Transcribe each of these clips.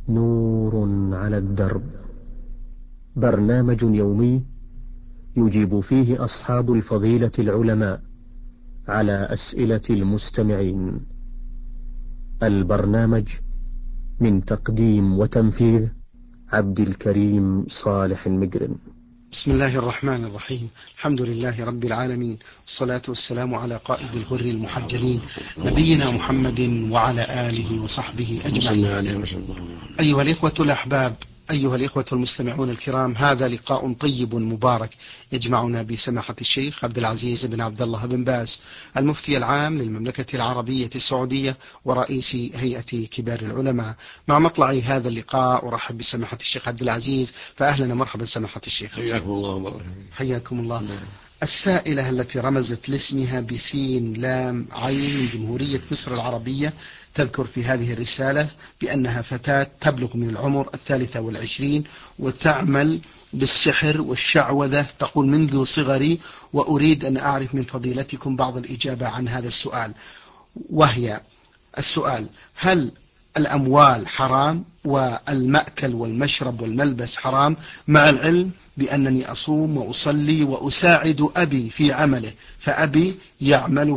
نور على الدرب، برنامج يومي يجيب فيه أصحاب الفضيلة العلماء على أسئلة المستمعين. البرنامج من تقديم وتنفيذ عبد الكريم صالح المقرن. بسم الله الرحمن الرحيم. الحمد لله رب العالمين، والصلاة والسلام على قائد الغر المحجلين نبينا محمد وعلى آله وصحبه أجمعين. أيها الإخوة الأحباب، أيها الإخوة المستمعون الكرام، هذا لقاء طيب مبارك يجمعنا بسماحة الشيخ عبد العزيز بن عبد الله بن باز، المفتي العام للمملكة العربية السعودية ورئيس هيئة كبار العلماء. مع مطلع هذا اللقاء أرحب بسماحة الشيخ عبد العزيز، فأهلا مرحبا سماحة الشيخ. حياكم الله وبركاته. حياكم الله. السائلة التي رمزت لاسمها بسين لام عين من جمهورية مصر العربية تذكر في هذه الرسالة بأنها فتاة تبلغ من العمر 23 وتعمل بالسحر والشعوذة. تقول: منذ صغري وأريد أن أعرف من فضيلتكم بعض الإجابة عن هذا السؤال، وهي السؤال: هل الأموال حرام والمأكل والمشرب والملبس حرام، مع العلم بأنني أصوم وأصلي وأساعد أبي في عمله، فأبي يعمل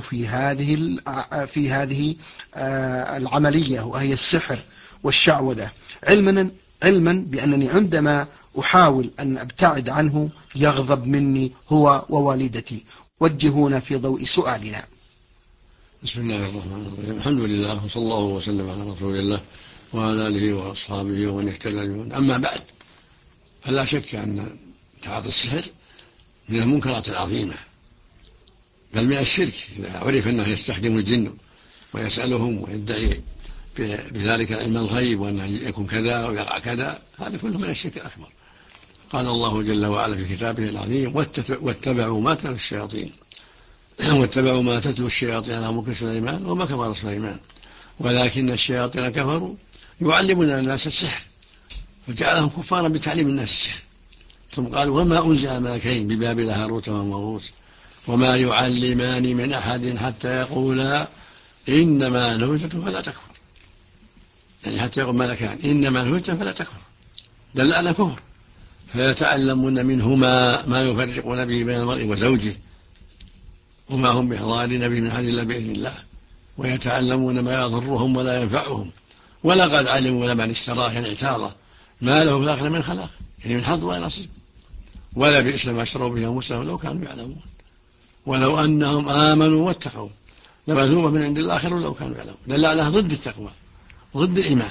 في هذه العملية وهي السحر والشعوذة، علما بأنني عندما أحاول أن أبتعد عنه يغضب مني هو ووالدتي. وجهونا في ضوء سؤالنا. بسم الله الرحمن الرحيم. الحمد لله، وصلى الله وسلم على رسول الله وعلى آله وأصحابه ومن اهتدى بهداه. أما بعد، فلا شك أن تعاطي السحر من المنكرات العظيمة، بل من الشرك إذا عرف أنه يستخدم الجن ويسألهم ويدعي بذلك علم الغيب وأنه يكون كذا ويقع كذا، هذا كله من الشرك الأكبر. قال الله جل وعلا في كتابه العظيم: واتبعوا ما تتلو الشياطين واتبعوا ما تتلو الشياطين على ملك سليمان وما كفر سليمان ولكن الشياطين كفروا يعلمون الناس السحر فجعلهم كفارا بتعليم الناس السحر. ثم قالوا: وما أنزل على الملكين ببابل هاروت وماروت وما يعلمان من أحد حتى يقولا إنما نحن فتنة فلا تكفر. يعني حتى يقول ملكان إنما نحن فتنة فلا تكفر، دل على كفر. فيتعلمون منهما ما يفرقون به بين المرء وزوجه وما هم بإحضارين به من أحد إلا بإذن الله، ويتعلمون ما يضرهم ولا ينفعهم، ولقد علموا لمن اشتراه يعني اعتاضه ما له في الآخرة من خلاق، يعني من حظ ولا نصيب، ولا بئس ما اشتروا به أنفسهم لو كانوا يعلمون ولو أنهم آمنوا واتقوا لمثوبة من عند الله خير لو كانوا يعلمون. دل على ضد التقوى ضد الإيمان.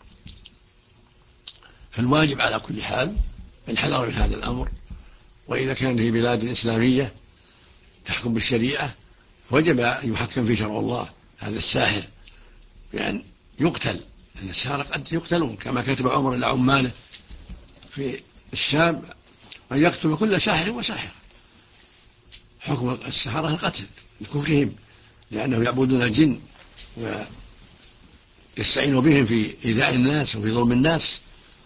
فالواجب على كل حال الحذر من هذا الأمر، وإذا كان في بلاد إسلامية تحكم بالشريعة وجب أن يحكم في شرع الله هذا الساحر بأن يقتل، لأن السارق قد يقتلون كما كتب عمر إلى عماله في الشام أن يقتل كل ساحر وساحر. حكم السحرة القتل بكفرهم، لأنهم يعبدون الجن ويستعينوا بهم في إيذاء الناس وفي ظلم الناس.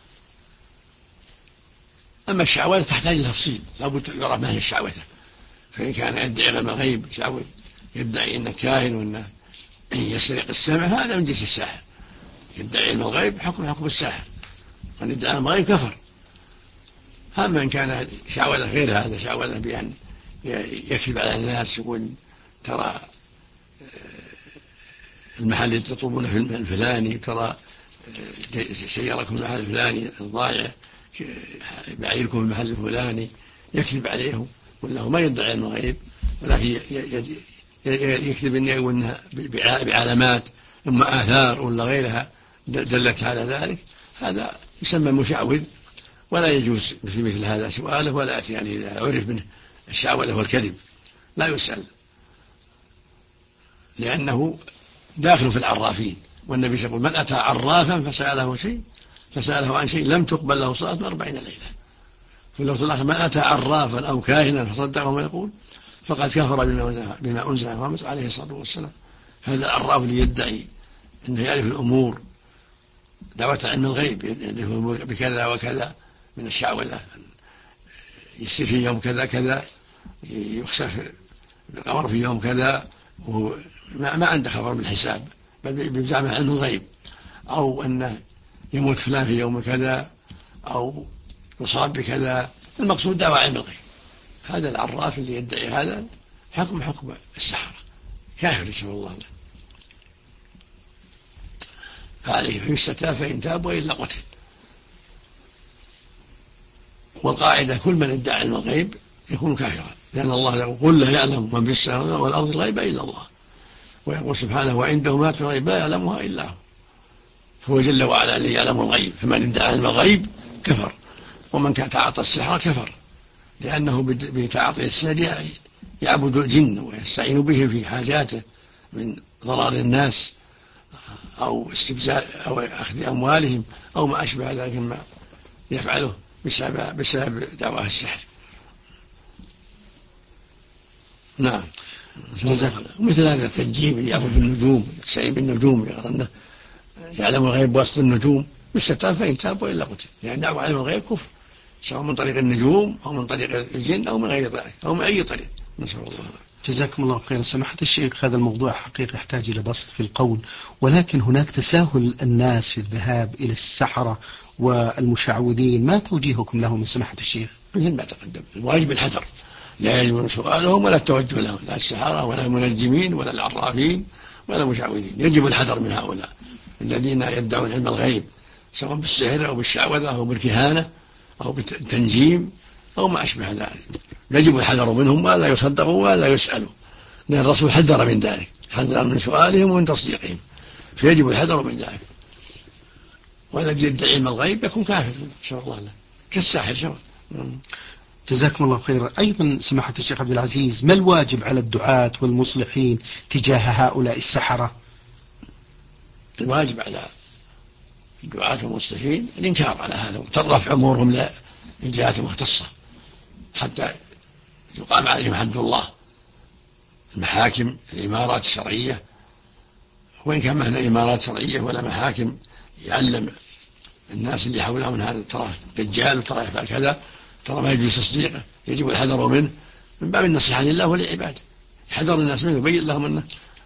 أما الشعوذة تحتاج إلى تفصيل، لابد يعرف ما هي الشعوذة. فإن كان يدعي علم الغيب يشعوذ، يدعي أنه كاهن وأنه يسرق السمع، هذا من جنس الساحر. يدعي علم الغيب حكم الساحر، من يدعي علم الغيب كفر. أما إن كان شعوذة غير هذا، شعوذة بأن يكذب على الناس، يقول ترى المحل اللي تطلبونه في الفلاني، ترى سياركم المحل الفلاني ضايع، بعيركم المحل الفلاني، يكذب عليهم وله ما يدعي علم الغيب، ولكن يكذب أنها بعلامات إما آثار ولا غيرها دلت على ذلك. هذا يسمى مشعوذ، ولا يجوز في مثل هذا سؤاله ولا يأتي، يعني إذا عرف منه الشعوذة والكذب لا يسأل، لأنه داخل في العرافين. والنبي يقول: من أتى عرافا فسأله عن شيء لم تقبل له صلاة 40 ليلة. فلو صلى من أتى عرافا أو كاهنا فصدقه ما يقول فقد كفر بما أنزل على محمد عليه الصلاة والسلام. هذا العراف اللي يدعي أنه يعرف الأمور دعوة علم الغيب، يعرف بكذا وكذا من الشعوذة، يصير في يوم كذا كذا، يخسف القمر في يوم كذا، ما عنده خبر بالحساب، بل بزعم علم الغيب، أو أنه يموت فلان في يوم كذا أو يصاب بكذا. المقصود دعوى علم الغيب. هذا العراف اللي يدعي هذا حكم السحرة، كافر نسأل الله له، فعليه فيستتاب فإن تاب وإلا قتل. والقاعدة كل من ادعى علم الغيب يكون كافرا، لأن الله يقول لا يعلم من في السماء والأرض الغيب إلا الله، ويقول سبحانه وعنده ما في الغيب لا يعلمها إلا هو، فهو جل وعلا الذي يعلم الغيب. فمن ادعى علم الغيب كفر، ومن كان تعاطى السحر كفر، لأنه بتعاطي السحر يعبد الجن ويستعين به في حاجاته من ضرار الناس أو استبزاء أو أخذ أموالهم أو ما أشبه ذلك مما يفعله بسبب دعواه السحر. نعم. مثل هذا التنجيم يعبد النجوم، يستعين بالنجوم، يرى أنه يعلم الغيب بواسطة النجوم، يستتاب فإن تاب وإلا قتل. يعني دعوة علم الغيب كفر، سواء من طريق النجوم أو من طريق الجن أو من غير ذلك أو من أي طريق. نسأل الله. جزاكم الله خيرا سماحة الشيخ. هذا الموضوع حقيقة يحتاج إلى بسط في القول، ولكن هناك تساهل الناس في الذهاب إلى السحرة والمشعوذين، ما توجيهكم له من سماحة الشيخ؟ مثل ما تقدم، الواجب الحذر، لا يجب سؤالهم ولا التوجه لهم، لا السحرة ولا المنجمين ولا العرافين ولا المشعوذين. يجب الحذر من هؤلاء الذين يدعون علم الغيب، سواء بالسحر أو بالشعوذة أو بالكهانة أو بالتنجيم أو ما أشبه ذلك. يجب الحذر منهم ولا يصدقوا ولا يسألوا، لأن الرسول حذر من ذلك، حذر من سؤالهم ومن تصديقهم، فيجب الحذر من ذلك. والذي يدعي علم الغيب يكون كافر إن شاء الله له، كالساحر سواء. جزاكم الله خيرا. أيضا سماحة الشيخ عبد العزيز، ما الواجب على الدعاة والمصلحين تجاه هؤلاء السحرة؟ الواجب على الدعاة والمصلحين الإنكار على هذا ورفع أمورهم للجهات المختصة حتى يقام عليهم حد الله. المحاكم، الإمارات الشرعية، وإن كان معنا إمارات شرعية ولا محاكم، يعلم الناس اللي حولهم من هذا، ترى دجال وترى يفعل كذا، ترى ما يجوز تصديقه، يجب الحذر منه من باب النصيحة لله ولعباده. يحذر الناس منه، يبين لهم أنه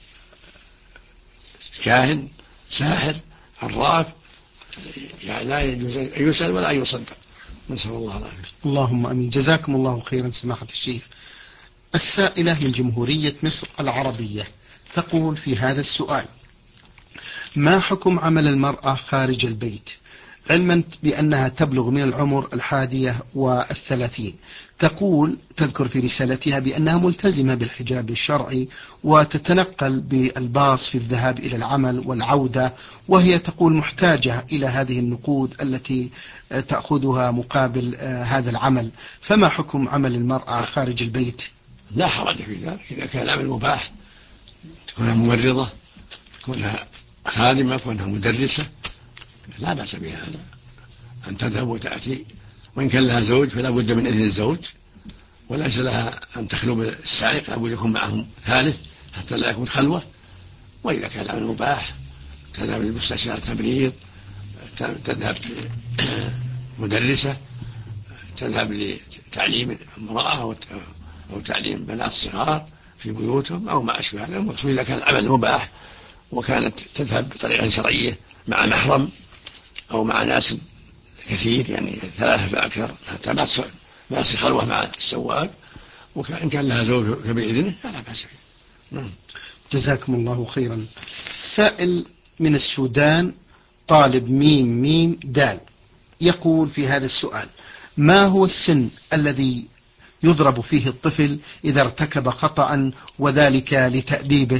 كاهن، ساحر، عراف، يعني لا يجوز أن يسأل ولا أن يصدق. نسأل الله العافية. اللهم أمين. جزاكم الله خيرا سماحة الشيخ. السائلة من جمهورية مصر العربية تقول في هذا السؤال: ما حكم عمل المرأة خارج البيت، علما بأنها تبلغ من العمر 31؟ تقول تذكر في رسالتها بأنها ملتزمة بالحجاب الشرعي وتتنقل بالباص في الذهاب إلى العمل والعودة، وهي تقول محتاجة إلى هذه النقود التي تأخذها مقابل هذا العمل، فما حكم عمل المرأة خارج البيت؟ لا حرج في ذلك إذا كان العمل مباح، تكونها ممرضة، تكونها خادمة، تكونها مدرسة، لا بأس بهذا أن تذهب وتأتي. وإن كان لها زوج فلا بد من إذن الزوج، وليس لها أن تخلو بالسائق، لابد يكون معهم ثالث حتى لا يكون خلوة. وإذا كان العمل مباح تذهب للمستشفى تمريض، تذهب مدرسة، تذهب لتعليم امرأة أو تعليم بنات صغار في بيوتهم أو ما أشبه هذا. المقصود إذا كان العمل مباح وكانت تذهب بطريقة شرعية مع محرم أو مع ناس كثير، يعني 3 فأكثر، حتى ما تصير خلوة مع السواق، وإن كان لها زوج فبإذنه فلا بأس به. جزاكم الله خيرا. سائل من السودان طالب ميم ميم دال يقول في هذا السؤال: ما هو السن الذي يضرب فيه الطفل إذا ارتكب خطأ وذلك لتأديبه؟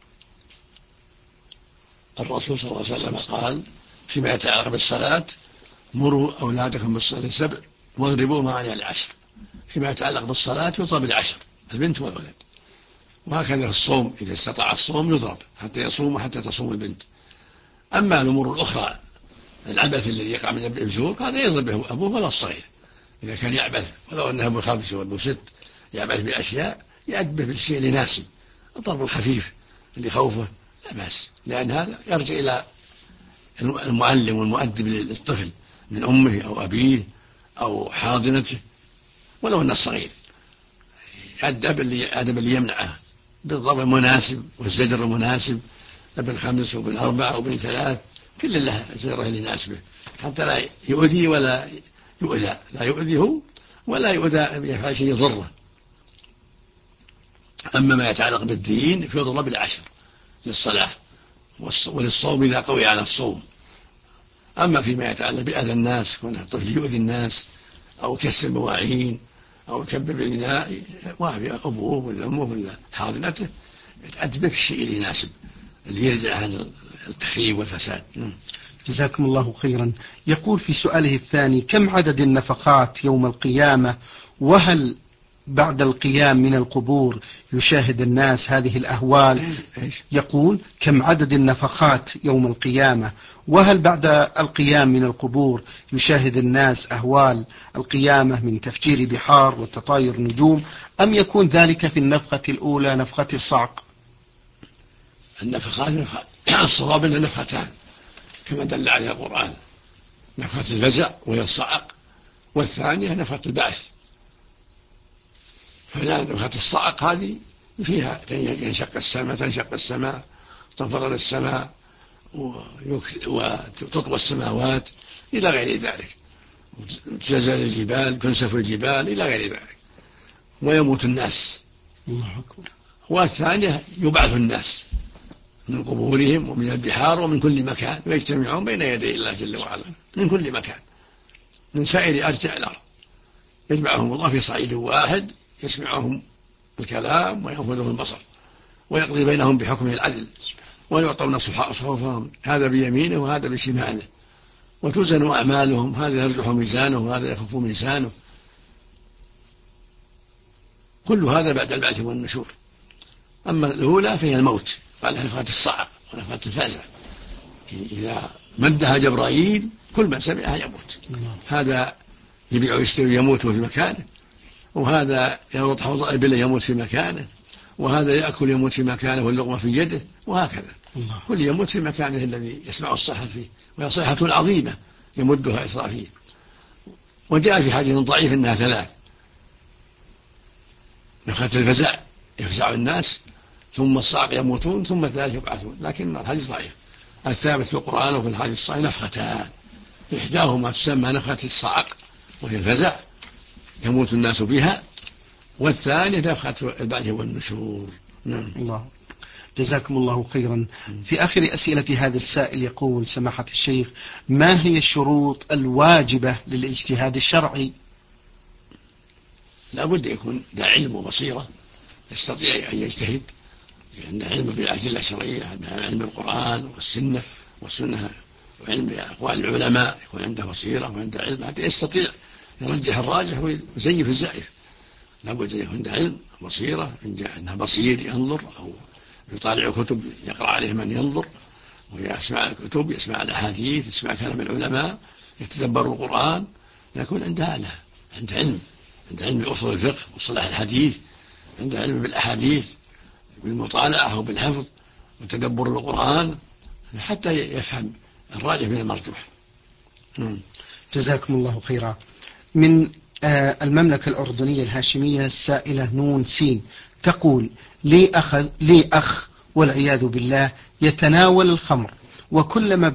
الرسول صلى الله عليه وسلم قال فيما يتعلق بالصلاة: مروا أولادكم بالصلاة 7 واضربوهم عليها 10. فيما يتعلق بالصلاة يضرب 10 البنت والولد. وهكذا في الصوم، إذا استطاع الصوم يضرب حتى يصوم وحتى تصوم البنت. أما الأمور الأخرى، العبث الذي يقع من البزور، هذا يضرب به أبوه ولا الصغير. إذا كان يعبث ولو أنه أبو 5 وأبو 6 يعبث بأشياء يأدبه بالشيء لناسب، الضرب الخفيف اللي خوفه لا بأس، لأن هذا يرجع إلى المعلم والمؤدب للطفل من أمه أو أبيه أو حاضنته، ولو أن الصغير يأدب اللي يمنعه بالضرب المناسب والزجر المناسب، ابن 5 وابن 4 وابن 3 كل له زيارة اللي يناسبه حتى لا يؤذي ولا يؤذى، لا يؤذي هو ولا يؤذى يفعل شيء يضره. أما ما يتعلق بالدين فيضرب بالعشر للصلاة وللصوم إذا قوي على الصوم. أما فيما يتعلق بأذى الناس كون الطفل يؤذي الناس أو كسر المواعين أو يكبر بالإناء وافي أبوه ولا أمه ولا حاضنته يتأدب بالشيء اللي يناسب اللي يرجع عن التخريب والفساد. جزاكم الله خيرا. يقول في سؤاله الثاني: كم عدد النفقات يوم القيامة؟ وهل بعد القيام من القبور يشاهد الناس هذه الأهوال؟ يقول: كم عدد النفقات يوم القيامة؟ وهل بعد القيام من القبور يشاهد الناس أهوال القيامة من تفجير بحار وتطاير نجوم، أم يكون ذلك في النفخة الأولى نفخة الصعق؟ النفخات الصواب أنها نفختان كما دل عليها القرآن، نفخة الفزع وهي الصعق، والثانية نفخة البعث. فنفخة الصعق هذه فيها تنشق السماء تنفطر السماء وتطوى السماوات إلى غير ذلك، وتزلزل الجبال تنسف الجبال إلى غير ذلك، ويموت الناس. الله أكبر. والثانية يبعث الناس من قبورهم ومن البحار ومن كل مكان ويجتمعون بين يدي الله جل وعلا من كل مكان من سائر أرجاء الأرض، يجمعهم الله في صعيد واحد يسمعهم الكلام وينفذه البصر ويقضي بينهم بحكمه العدل، ويعطون صحفهم هذا بيمينه وهذا بشماله، وتوزن أعمالهم، هذا يرجح ميزانه وهذا يخف ميزانه. كل هذا بعد البعث والنشور. أما الأولى فهي الموت، قال نفخة الصعق ونفخة الفزع، إذا مدها جبرائيل كل من سمعها يموت. هذا يبيع ويشتري يموت في مكانه، وهذا يربط حوض إبل يموت في مكانه، وهذا يأكل يموت في مكانه واللقمة في يده، وهكذا كل يموت في مكانه الذي يسمع الصيحة فيه، وهي صيحة عظيمة يمدها إسرافيل. وجاء في حديث ضعيف أنها ثلاث: نفخة الفزع يفزع الناس، ثم الصعق يموتون، ثم الثالث يبعثون، لكن الحديث ضعيف. الثابت في القرآن وفي الحديث الصحيح نفختان، إحداهما تسمى نفخة الصعق وهي الفزع يموت الناس بها، والثانية نفخة البعث والنشور. نعم. الله جزاكم الله خيرا. في آخر أسئلة هذا السائل يقول: سماحة الشيخ، ما هي الشروط الواجبة للاجتهاد الشرعي؟ لا بد يكون ذا علم وبصيرة يستطيع أن يجتهد، لأن علم بالأدلة الشرعية، علم القرآن والسنة وعلم بأقوال العلماء، يكون عنده بصيرة وعنده علم حتى يستطيع يرجح الراجح ويزيف الزائف. لا بد أن يكون عنده علم بصيرة، أنه بصير ينظر أو يطالع كتب يقرأ عليه من ينظر، ويسمع الكتب، يسمع الأحاديث، يسمع كلام العلماء، يتدبر القرآن، يكون عنده علم، عنده علم بأصول الفقه وصلاح الحديث، عنده علم بالأحاديث بالمطالعة وبالحفظ وتدبر القرآن حتى يفهم الراجح من المرجوح. جزاكم الله خيرا. من المملكة الأردنية الهاشمية السائلة نون سين تقول: لي أخ والعياذ بالله يتناول الخمر، وكلما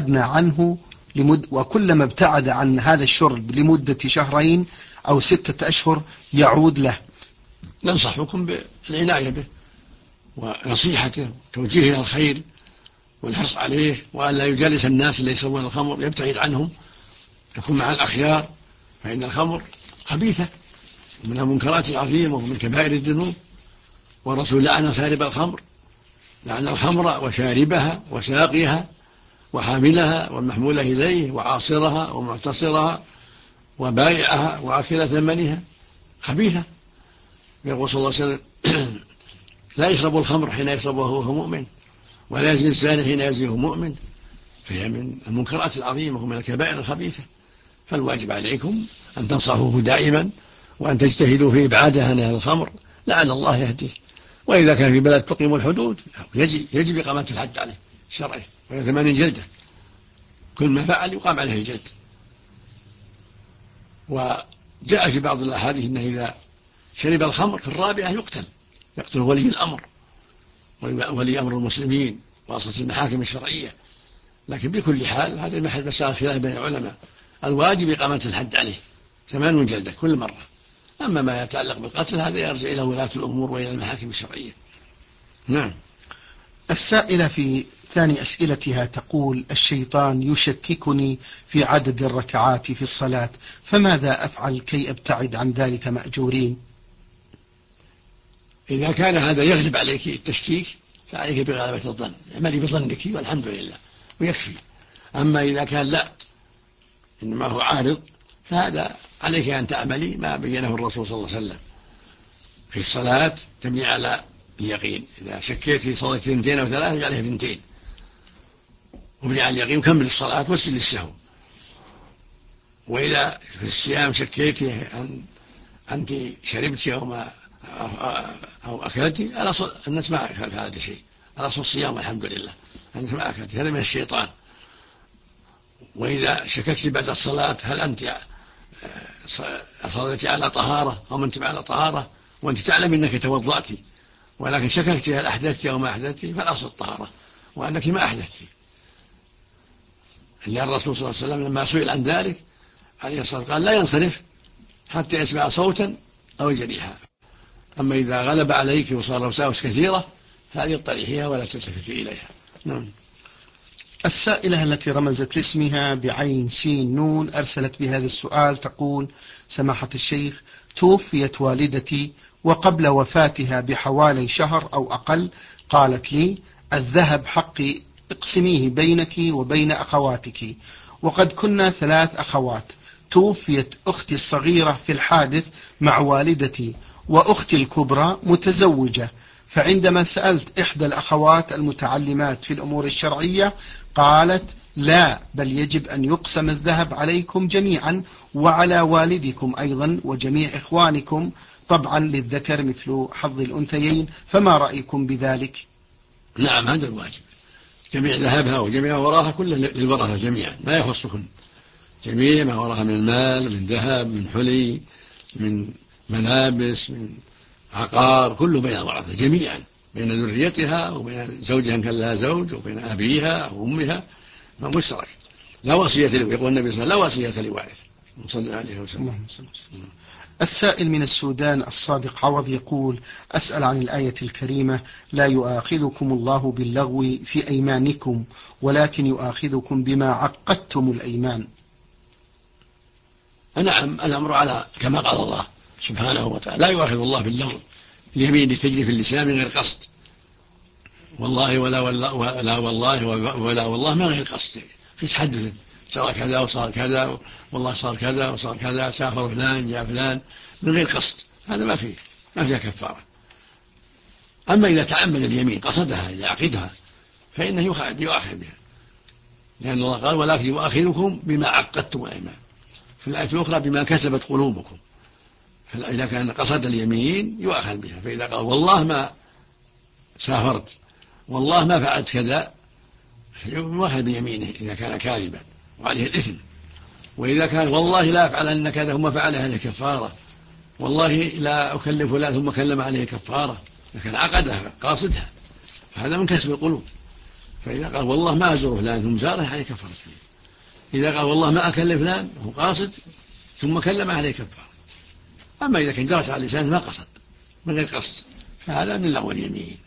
ابتعد عن هذا الشرب لمدة 2 أو 6 أشهر يعود له. ننصحكم بالعناية به ونصيحته توجيهه إلى الخير والحرص عليه، وأن لا يجالس الناس اللي يشربون الخمر، يبتعد عنهم، يكون مع الأخيار، فإن الخمر خبيثة من المنكرات العظيمة ومن كبائر الذنوب، والرسول لعن شارب الخمر، لعن الخمر وشاربها وساقيها وحاملها والمحمولة إليه وعاصرها ومعتصرها وبائعها وآكل ثمنها، خبيثة. يقول صلى الله عليه وسلم: لا يشرب الخمر حين يشربه وهو مؤمن، ولا يزني الزاني حين يزني وهو مؤمن، فهي من المنكرات العظيمة ومن الكبائر الخبيثة. فالواجب عليكم أن تنصحوه دائما وأن تجتهدوا في إبعاده عن الخمر لعل الله يهديه. وإذا كان في بلد تقيم الحدود يجب إقامة الحد عليه الشرعي، وهي 80 جلدة، كل ما فعل يقام عليه الجلد. وجاء في بعض الأحاديث أنه إذا شرب الخمر في 4 يقتل ولي الأمر، ولي أمر المسلمين وأصل المحاكم الشرعية، لكن بكل حال هذا محل مسائل خلاف بين العلماء. الواجب إقامة الحد عليه 8 جلدة كل مرة. أما ما يتعلق بالقتل هذا يرجع إلى ولاة الأمور وإلى المحاكم الشرعية. نعم. السائلة في ثاني أسئلتها تقول: الشيطان يشككني في عدد الركعات في الصلاة، فماذا أفعل كي أبتعد عن ذلك مأجورين؟ إذا كان هذا يغلب عليك التشكيك فعليك بغلبة الظن، اعملي بظنك والحمد لله ويكفي. أما إذا كان لا، إنما هو عارض، فهذا عليك أن تعملي ما بينه الرسول صلى الله عليه وسلم في الصلاة، تبني على اليقين. إذا شكيت في صلاة 2 أو 3 اجعلها 2، وابني على اليقين وكمل الصلاة واسجد للسهو. وإذا في الصيام شكيت أنت شربت أو أكلت، الناس ما أكل هذا شيء، الأصل الصيام والحمد لله، الناس ما أكلت، هذا من الشيطان. وإذا شككت بعد الصلاة هل أنت صليت على طهارة أو ما أنت على طهارة، وأنت تعلم أنك توضأت، ولكن شككت هل أحدثت أو ما أحدثت، فالأصل الطهارة وأنك ما أحدثت. لأن الرسول صلى الله عليه وسلم لما سئل عن ذلك عليه الصلاة والسلام قال: لا ينصرف حتى يسمع صوتا أو يجريها. أما إذا غلب عليك وصار وساوس كثيرة فهذه اطرحيها ولا تلتفتي إليها. نعم. السائلة التي رمزت لاسمها بعين سين نون أرسلت بهذا السؤال تقول: سماحة الشيخ، توفيت والدتي وقبل وفاتها بحوالي شهر أو أقل قالت لي: الذهب حقي اقسميه بينك وبين أخواتك، وقد كنا 3 أخوات. توفيت أختي الصغيرة في الحادث مع والدتي، وأختي الكبرى متزوجة. فعندما سألت إحدى الأخوات المتعلمات في الأمور الشرعية قالت: لا، بل يجب أن يقسم الذهب عليكم جميعا وعلى والدكم أيضا وجميع إخوانكم، طبعا للذكر مثل حظ الأنثيين، فما رأيكم بذلك؟ نعم، هذا الواجب، جميع ذهبها وجميع وراها كله للورثة جميعا، ما يخصكم. جميع ما وراها من مال، من ذهب، من حلي، من ملابس، من عقار، كله بين الورثة جميعا، بين ذريتها وبين زوجها إن كان لها زوج، وبين أبيها أو أمها، مشترك. لا وصية يقول النبي صلى الله عليه وسلم: لا وصية لوارث. صلى الله عليه وسلم. السائل من السودان الصادق عوض يقول: أسأل عن الآية الكريمة: لا يؤاخذكم الله باللغو في أيمانكم ولكن يؤاخذكم بما عقدتم الأيمان. نعم، الأمر على كما قال الله سبحانه وتعالى: لا يؤاخذ الله باللغو، اليمين تجري في اللسان من غير قصد، والله ولا والله ولا والله من غير قصد، في تحدث صار كذا وصار كذا، والله صار كذا وصار كذا، سافر فلان جاء فلان من غير قصد، هذا ما فيها كفارة. أما إذا تعمد اليمين قصدها يعقدها فإنه يؤاخذ بها، لأن الله قال: ولكن يؤاخذكم بما عقدتم الأيمان، في الآية الأخرى بما كسبت قلوبكم. فإذا كان قصد اليمين يؤاخذ بها، فإذا قال: والله ما سافرت، والله ما فعلت كذا، يؤاخذ بيمينه إذا كان كاذبا وعليه الإثم. وإذا كان: والله لا أفعلن كذا ثم فعل عليه كفارة، والله لا أكلم فلان ثم كلم عليه كفارة، لكن عقدها قاصدها، فهذا من كسب القلوب. فإذا قال: والله ما أزور فلان ثم زاره عليه كفارة. إذا قال: والله ما أكلم فلان وهو قاصد ثم كلم عليه كفارة. أما إذا كان جرت على لسانه ما قصد من غير قصد فهذا من لغو اليمين.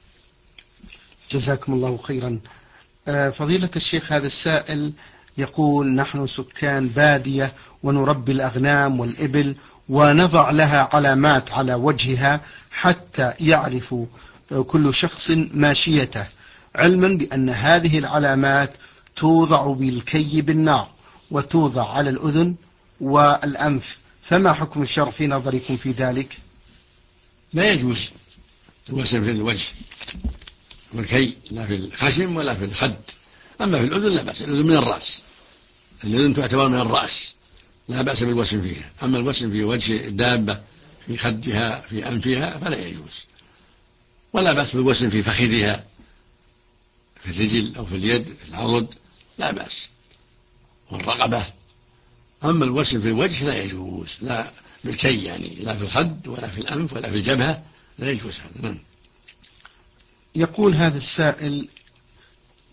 جزاكم الله خيرا. فضيلة الشيخ، هذا السائل يقول: نحن سكان بادية ونربي الأغنام والإبل ونضع لها علامات على وجهها حتى يعرف كل شخص ماشيته، علما بأن هذه العلامات توضع بالكي بالنار وتوضع على الأذن والأنف، فما حكم الشرع في نظركم في ذلك؟ لا يجوز الوسم في الوجه والكي، لا في الخشم ولا في الخد. أما في الأذن لا بأس، الأذن من الرأس، الأذن تعتبر من الرأس، لا بأس بالوسم فيها. أما الوسم في وجه الدابة، في خدها، في أنفها، فلا يجوز. ولا بأس بالوسم في فخذها، في الرجل أو في اليد، في العضد، لا بأس، والرقبة. أما الوسم في الوجه لا يجوز، لا بالكي يعني، لا في الخد ولا في الأنف ولا في الجبهة، لا يجوز هذا. يقول هذا السائل: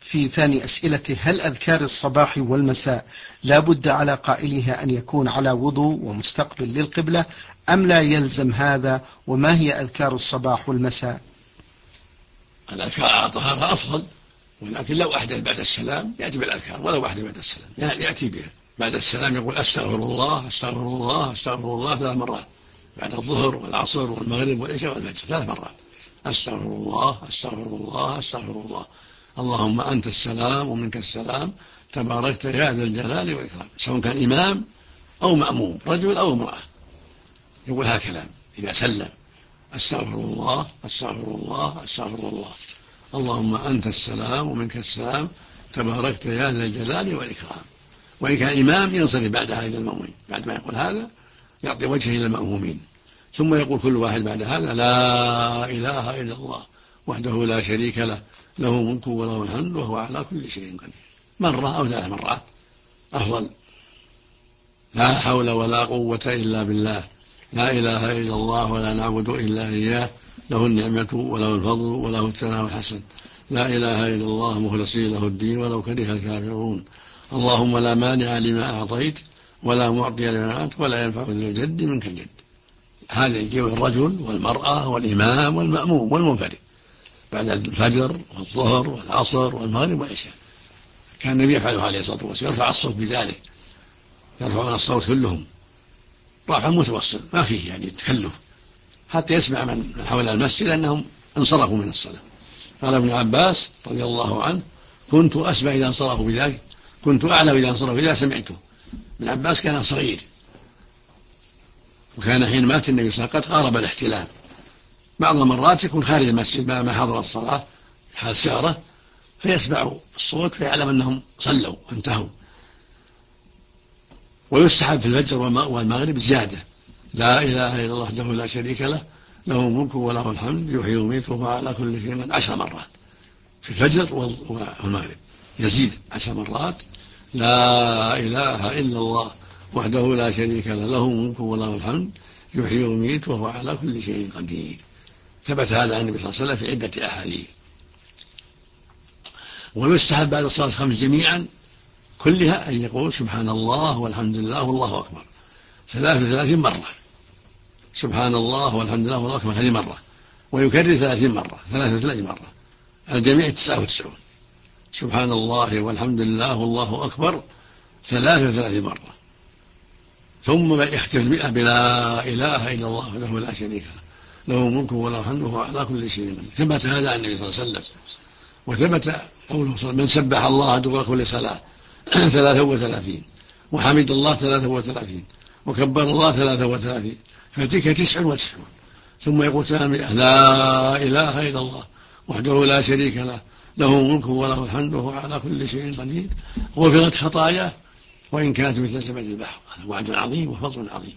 في ثاني أسئلته: هل أذكار الصباح والمساء لا بد على قائلها أن يكون على وضوء ومستقبل للقبلة أم لا يلزم هذا؟ وما هي أذكار الصباح والمساء؟ الأذكار على طهارة أفضل، ولكن لو أحدث بعد السلام يأتي بالأذكار، ولو أحدث بعد السلام يأتي بها. بعد السلام يقول أستغفر الله أستغفر الله أستغفر الله 3 مرات، بعد الظهر والعصر والمغرب والعشاء والفجر 3 مرات: أستغفر الله أستغفر الله أستغفر الله، اللهم أنت السلام ومنك السلام تباركت يا ذا الجلال والإكرام. سواء كان إمام أو مأموم، رجل أو امرأة، يقول هذا كلام إذا سلم: أستغفر الله أستغفر الله أستغفر الله، اللهم أنت السلام ومنك السلام تباركت يا ذا الجلال والإكرام. وإن كان إمام ينصرف بعدها إلى المأمومين، بعد ما يقول هذا يعطي وجهه إلى المأمومين، ثم يقول كل واحد بعد هذا: لا إله إلا الله وحده لا شريك له، له ملك وله الحمد وهو على كل شيء قدير، مرة أو 3 مرات أفضل. لا حول ولا قوة إلا بالله، لا إله إلا الله ولا نعبد إلا إياه، له النعمة وله الفضل وله الثناء الحسن، لا إله إلا الله مخلصين له الدين ولو كره الكافرون، اللهم لا مانع لما أعطيت ولا معطي لما أعطيت ولا ينفع ذا الجد منك الجد. هذا يجيب الرجل والمرأة والإمام والمأموم والمنفرد بعد الفجر والظهر والعصر والمغرب والعشاء. كان النبي يفعله عليه الصلاة والسلام، يرفع الصوت بذلك، يرفعون الصوت كلهم رفع متوسط ما فيه يعني تكلف، حتى يسمع من حول المسجد أنهم انصرفوا من الصلاة. قال ابن عباس رضي الله عنه: كنت أسمع إذا انصرفوا بذلك، كنت أعلم إذا انصرفوا إذا سمعته. ابن عباس كان صغير، وكان حين مات النبي صلى الله عليه وسلم قد قارب الاحتلام، بعض المرات يكون خارج المسجد ما حضر الصلاة حال سيارة، فيسمع الصوت فيعلم أنهم صلوا وانتهوا. ويستحب في الفجر والمغرب زيادة: لا إله إلا الله وحده لا شريك له، له الملك وله الحمد يحيي ويميت وهو على كل شيء قدير 10 مرات في الفجر والمغرب، يزيد 10 مرات: لا إله إلا الله وحده لا شريك له، له الملك وله الحمد يحيي ويميت وهو على كل شيء قدير. ثبت هذا عن النبي صلى الله عليه وسلم في عدة أحاديث. ويستحب بعد الصلاة 5 جميعا كلها أن يقول سبحان الله والحمد لله والله أكبر 33 مرة، سبحان الله والحمد لله والله أكبر هذه مرة، ويكرر 30 مرة 33 مرة، الجميع 99. سبحان الله والحمد لله والله أكبر 33 مرة، ثم يختم 100 بلا إله إلا الله وحده لا شريك له، له الملك وله الحمد وهو على كل شيء قدير. ثبت هذا عن النبي صلى الله عليه وسلم. وثبت قوله صلى الله عليه وسلم: من سبح الله دبر كل صلاة 33 وحمد الله 33 وكبر الله 33 فتلك 99. ثم يقول ثانية: لا إله إلا الله وحده لا شريك له، له ملك وله الحمد وهو على كل شيء قدير، غفرت خطاياه وإن كانت مثل زبد البحر. هذا وعد عظيم وفضل عظيم.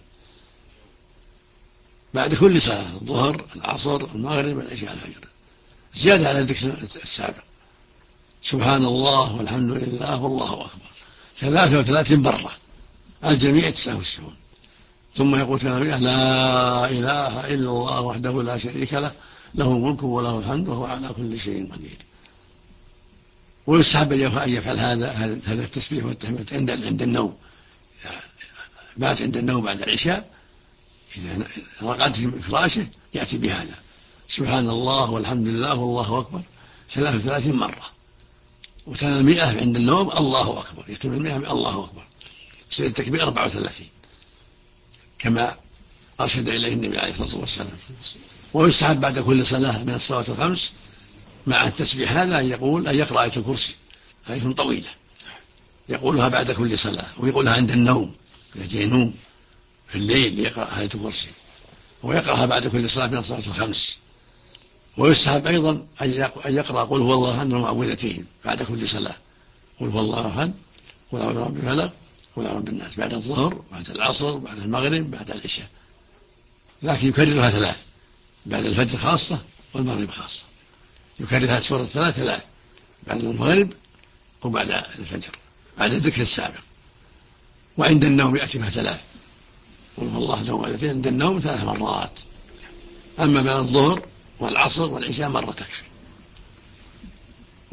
بعد كل صلاة: الظهر العصر المغرب العشاء الفجر، زيادة على الذكر السابق: سبحان الله والحمد لله والله أكبر 33 مرة، الجميع 99. ثم يقول ثانية: لا إله إلا الله وحده لا شريك له، له ملك وله الحمد وهو على كل شيء قدير. ويستحب أن يفعل هذا التسبيح والتحميد عند النوم، بات عند النوم بعد العشاء إذا رقد في فراشه يأتي بهذا: سبحان الله والحمد لله والله أكبر 33 مرة، وثاني 100 عند النوم الله أكبر، يتم 100 الله أكبر، يصير التكبير 34 كما أرشد إليه النبي عليه الصلاة والسلام. ويستحب بعد كل صلاة من الصلوات الخمس مع التسبيح هذا أن يقرأ آية الكرسي، آية طويلة يقولها بعد كل صلاة، ويقولها عند النوم إذا جاء نوم في الليل يقرأ آية الكرسي، ويقرأها بعد كل صلاة من الصلوات الخمس. ويستحب أيضا أن يقرأ قل هو الله أحد المعوذتين بعد كل صلاة: قل هو الله أحد، قل أعوذ برب الفلق، قل أعوذ بالناس، بعد الظهر بعد العصر بعد المغرب بعد العشاء، لكن يكررها 3 بعد الفجر خاصة والمغرب خاصة، يكررها سورة 3 بعد المغرب وبعد الفجر بعد الذكر السابق. وعند النوم يأتي بها 3: قل هو الله أحد المعوذتين عند النوم 3 مرات، أما بعد الظهر والعصر والعشاء مرة تكفي.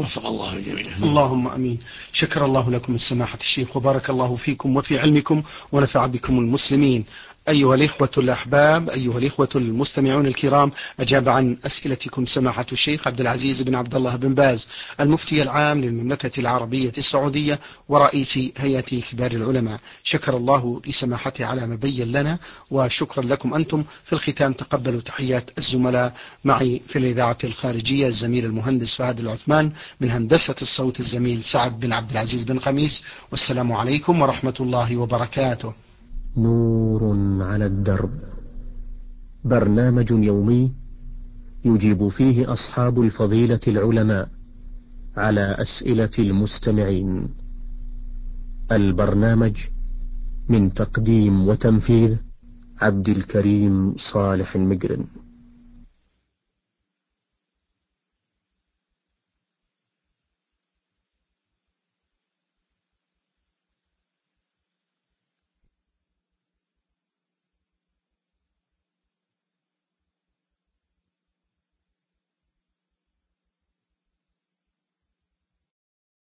وفق الله الجميع. اللهم أمين. شكر الله لكم السماحة الشيخ، وبارك الله فيكم وفي علمكم ونفع بكم المسلمين. أيها الإخوة الأحباب، أيها الإخوة المستمعون الكرام، أجاب عن أسئلتكم سماحة الشيخ عبد العزيز بن عبد الله بن باز، المفتي العام للمملكة العربية السعودية ورئيس هيئة كبار العلماء. شكر الله لسماحته على ما بين لنا، وشكرا لكم أنتم. في الختام تقبلوا تحيات الزملاء معي في الإذاعة الخارجية، الزميل المهندس فهد العثمان، من هندسة الصوت الزميل سعد بن عبد العزيز بن خميس. والسلام عليكم ورحمة الله وبركاته. نور على الدرب، برنامج يومي يجيب فيه أصحاب الفضيلة العلماء على أسئلة المستمعين. البرنامج من تقديم وتنفيذ عبد الكريم صالح المقرن.